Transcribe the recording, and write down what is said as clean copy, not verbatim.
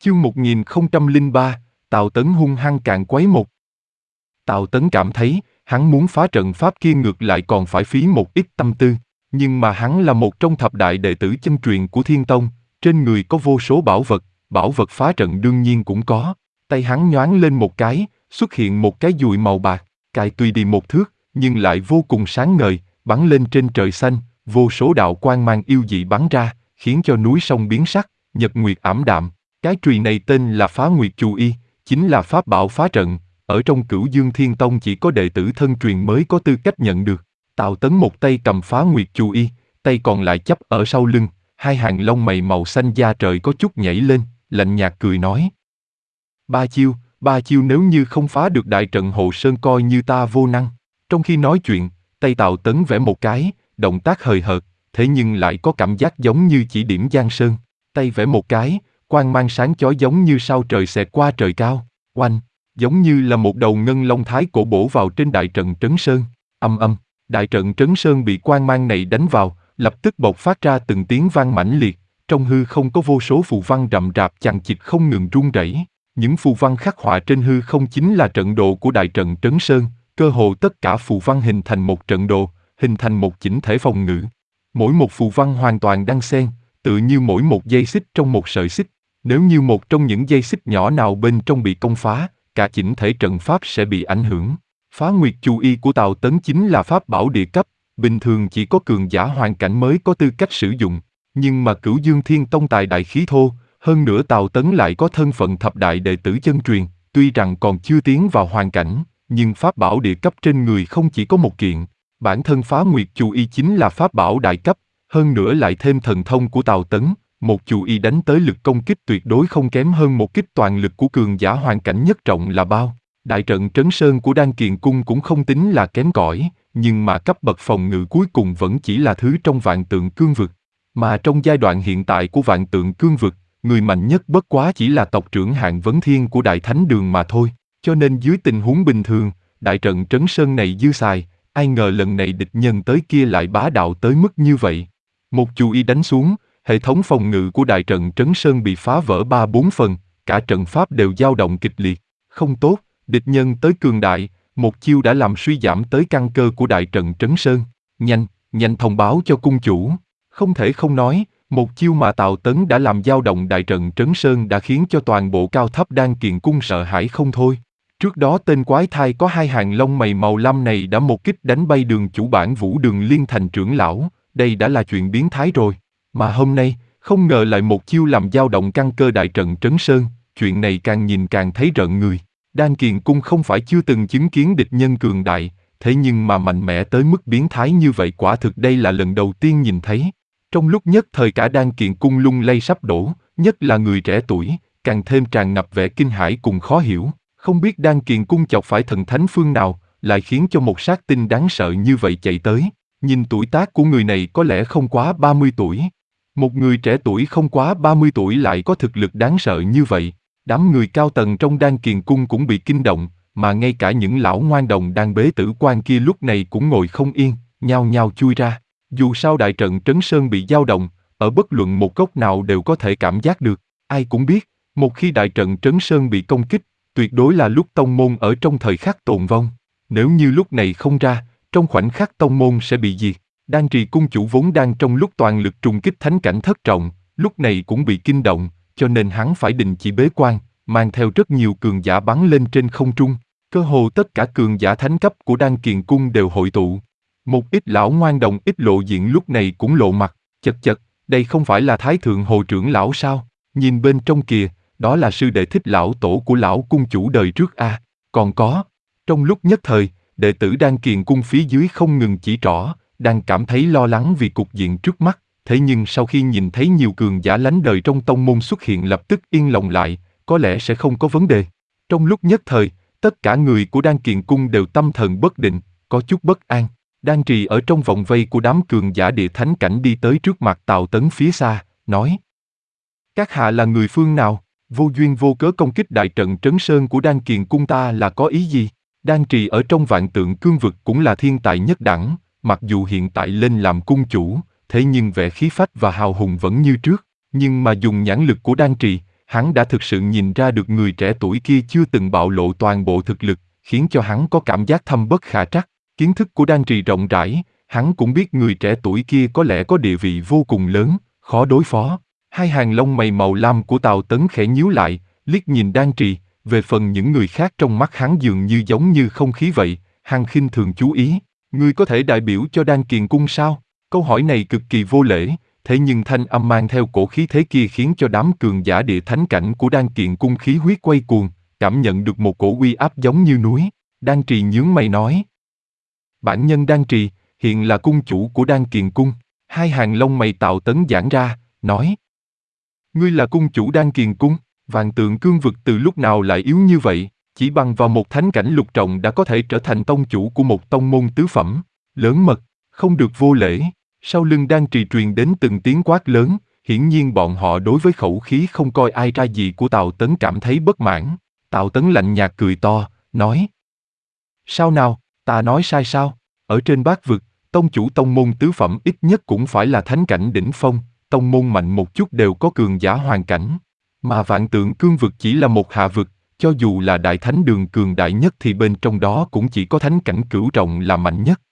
Chương 1003, Tào Tấn hung hăng càn quấy một. Tào Tấn cảm thấy, hắn muốn phá trận pháp kia ngược lại còn phải phí một ít tâm tư, nhưng mà hắn là một trong thập đại đệ tử chân truyền của Thiên Tông, trên người có vô số bảo vật phá trận đương nhiên cũng có. Tay hắn nhoáng lên một cái, xuất hiện một cái dùi màu bạc, cài tùy đi một thước, nhưng lại vô cùng sáng ngời, bắn lên trên trời xanh, vô số đạo quang mang yêu dị bắn ra, khiến cho núi sông biến sắc, nhật nguyệt ảm đạm. Cái chùy này tên là Phá Nguyệt Chù Y, chính là pháp bảo phá trận, ở trong Cửu Dương Thiên Tông chỉ có đệ tử thân truyền mới có tư cách nhận được. Tào Tấn một tay cầm Phá Nguyệt Chù Y, tay còn lại chắp ở sau lưng, hai hàng lông mày màu xanh da trời có chút nhảy lên, lạnh nhạt cười nói. Ba chiêu nếu như không phá được đại trận hộ sơn coi như ta vô năng. Trong khi nói chuyện, tay Tào Tấn vẽ một cái, động tác hời hợt, thế nhưng lại có cảm giác giống như chỉ điểm giang sơn. Tay vẽ một cái, quang mang sáng chói giống như sao trời xẹt qua trời cao, oanh, giống như là một đầu ngân long thái cổ bổ vào trên đại trận trấn sơn. Âm âm, đại trận trấn sơn bị quang mang này đánh vào, lập tức bộc phát ra từng tiếng vang mãnh liệt, trong hư không có vô số phù văn rậm rạp chằng chịt không ngừng rung rẩy. Những phù văn khắc họa trên hư không chính là trận đồ của đại trận trấn sơn, cơ hồ tất cả phù văn hình thành một trận đồ, hình thành một chỉnh thể phòng ngự. Mỗi một phù văn hoàn toàn đan xen, tựa như mỗi một dây xích trong một sợi xích. Nếu như một trong những dây xích nhỏ nào bên trong bị công phá, cả chỉnh thể trận pháp sẽ bị ảnh hưởng. Phá Nguyệt Chù Y của Tào Tấn chính là pháp bảo địa cấp, bình thường chỉ có cường giả hoàn cảnh mới có tư cách sử dụng. Nhưng mà Cửu Dương Thiên Tông tài đại khí thô, hơn nữa Tào Tấn lại có thân phận thập đại đệ tử chân truyền, tuy rằng còn chưa tiến vào hoàn cảnh, nhưng pháp bảo địa cấp trên người không chỉ có một kiện. Bản thân Phá Nguyệt Chù Y chính là pháp bảo đại cấp, hơn nữa lại thêm thần thông của Tào Tấn. Một chù y đánh tới lực công kích tuyệt đối không kém hơn một kích toàn lực của cường giả hoàn cảnh nhất trọng là bao. Đại trận trấn sơn của Đan Kiền Cung cũng không tính là kém cỏi, nhưng mà cấp bậc phòng ngự cuối cùng vẫn chỉ là thứ trong Vạn Tượng Cương Vực. Mà trong giai đoạn hiện tại của Vạn Tượng Cương Vực, người mạnh nhất bất quá chỉ là tộc trưởng Hạng Vấn Thiên của Đại Thánh Đường mà thôi. Cho nên dưới tình huống bình thường, đại trận trấn sơn này dư xài, ai ngờ lần này địch nhân tới kia lại bá đạo tới mức như vậy. Một chù y đánh xuống, hệ thống phòng ngự của đại trận trấn sơn bị phá vỡ 3-4 phần, cả trận pháp đều dao động kịch liệt. Không tốt, địch nhân tới cường đại, một chiêu đã làm suy giảm tới căn cơ của đại trận trấn sơn. Nhanh thông báo cho cung chủ. Không thể không nói, một chiêu mà Tào Tấn đã làm dao động đại trận trấn sơn đã khiến cho toàn bộ cao thấp Đan Kiền Cung sợ hãi không thôi. Trước đó tên quái thai có hai hàng lông mày màu lam này đã một kích đánh bay Đường chủ Bản Vũ Đường Liên thành trưởng lão, đây đã là chuyện biến thái rồi. Mà hôm nay, không ngờ lại một chiêu làm dao động căn cơ đại trận trấn sơn, chuyện này càng nhìn càng thấy rợn người. Đan Kiền Cung không phải chưa từng chứng kiến địch nhân cường đại, thế nhưng mà mạnh mẽ tới mức biến thái như vậy quả thực đây là lần đầu tiên nhìn thấy. Trong lúc nhất thời cả Đan Kiền Cung lung lay sắp đổ, nhất là người trẻ tuổi, càng thêm tràn ngập vẻ kinh hãi cùng khó hiểu. Không biết Đan Kiền Cung chọc phải thần thánh phương nào, lại khiến cho một sát tinh đáng sợ như vậy chạy tới. Nhìn tuổi tác của người này có lẽ không quá 30 tuổi. Một người trẻ tuổi không quá 30 tuổi lại có thực lực đáng sợ như vậy. Đám người cao tầng trong Đan Kiền Cung cũng bị kinh động, mà ngay cả những lão ngoan đồng đang bế tử quan kia lúc này cũng ngồi không yên, nhao nhao chui ra. Dù sao đại trận trấn sơn bị dao động, ở bất luận một góc nào đều có thể cảm giác được. Ai cũng biết, một khi đại trận trấn sơn bị công kích, tuyệt đối là lúc tông môn ở trong thời khắc tồn vong. Nếu như lúc này không ra, trong khoảnh khắc tông môn sẽ bị diệt. Đan Trì cung chủ vốn đang trong lúc toàn lực trùng kích thánh cảnh thất trọng, lúc này cũng bị kinh động, cho nên hắn phải đình chỉ bế quan, mang theo rất nhiều cường giả bắn lên trên không trung. Cơ hồ tất cả cường giả thánh cấp của Đan Kiền Cung đều hội tụ. Một ít lão ngoan đồng ít lộ diện lúc này cũng lộ mặt, chật, đây không phải là Thái Thượng Hồ trưởng lão sao? Nhìn bên trong kìa, đó là sư đệ Thích lão tổ của lão cung chủ đời trước a. Còn có, trong lúc nhất thời, đệ tử Đan Kiền Cung phía dưới không ngừng chỉ trỏ, đang cảm thấy lo lắng vì cục diện trước mắt, thế nhưng sau khi nhìn thấy nhiều cường giả lánh đời trong tông môn xuất hiện lập tức yên lòng lại, có lẽ sẽ không có vấn đề. Trong lúc nhất thời, tất cả người của Đan Kiền Cung đều tâm thần bất định, có chút bất an. Đan Trì ở trong vòng vây của đám cường giả địa thánh cảnh đi tới trước mặt Tào Tấn phía xa, nói: Các hạ là người phương nào? Vô duyên vô cớ công kích đại trận trấn sơn của Đan Kiền Cung ta là có ý gì? Đan Trì ở trong Vạn Tượng Cương Vực cũng là thiên tài nhất đẳng, mặc dù hiện tại lên làm cung chủ, thế nhưng vẻ khí phách và hào hùng vẫn như trước. Nhưng mà dùng nhãn lực của Đan Trì, Hắn đã thực sự nhìn ra được người trẻ tuổi kia chưa từng bạo lộ toàn bộ thực lực, khiến cho hắn có cảm giác thâm bất khả trắc. Kiến thức của đan trì rộng rãi, hắn cũng biết người trẻ tuổi kia có lẽ có địa vị vô cùng lớn, khó đối phó. Hai hàng lông mày màu lam của Tào Tấn khẽ nhíu lại, liếc nhìn đan trì, về phần những người khác trong mắt hắn dường như giống như không khí vậy, hắn khinh thường chú ý. Ngươi có thể đại biểu cho Đan Kiền Cung sao? Câu hỏi này cực kỳ vô lễ, thế nhưng thanh âm mang theo cổ khí thế kia khiến cho đám cường giả địa thánh cảnh của Đan Kiền Cung khí huyết quay cuồng, cảm nhận được một cổ uy áp giống như núi. Đan Trì nhướng mày nói. Bản nhân Đan Trì, hiện là cung chủ của Đan Kiền Cung. Hai hàng lông mày Tào Tấn giãn ra, nói. Ngươi là cung chủ Đan Kiền Cung, Vạn Tượng Cương Vực từ lúc nào lại yếu như vậy? Chỉ bằng vào một thánh cảnh lục trọng đã có thể trở thành tông chủ của một tông môn tứ phẩm. Lớn mật, không được vô lễ. Sau lưng Đan Trì truyền đến từng tiếng quát lớn, hiển nhiên bọn họ đối với khẩu khí không coi ai ra gì của Tào Tấn cảm thấy bất mãn. Tào Tấn lạnh nhạt cười to, nói. Sao nào, ta nói sai sao? Ở trên bát vực, tông chủ tông môn tứ phẩm ít nhất cũng phải là thánh cảnh đỉnh phong, tông môn mạnh một chút đều có cường giả hoàn cảnh. Mà Vạn Tượng Cương Vực chỉ là một hạ vực, cho dù là đại thánh đường cường đại nhất thì bên trong đó cũng chỉ có thánh cảnh cửu trọng là mạnh nhất.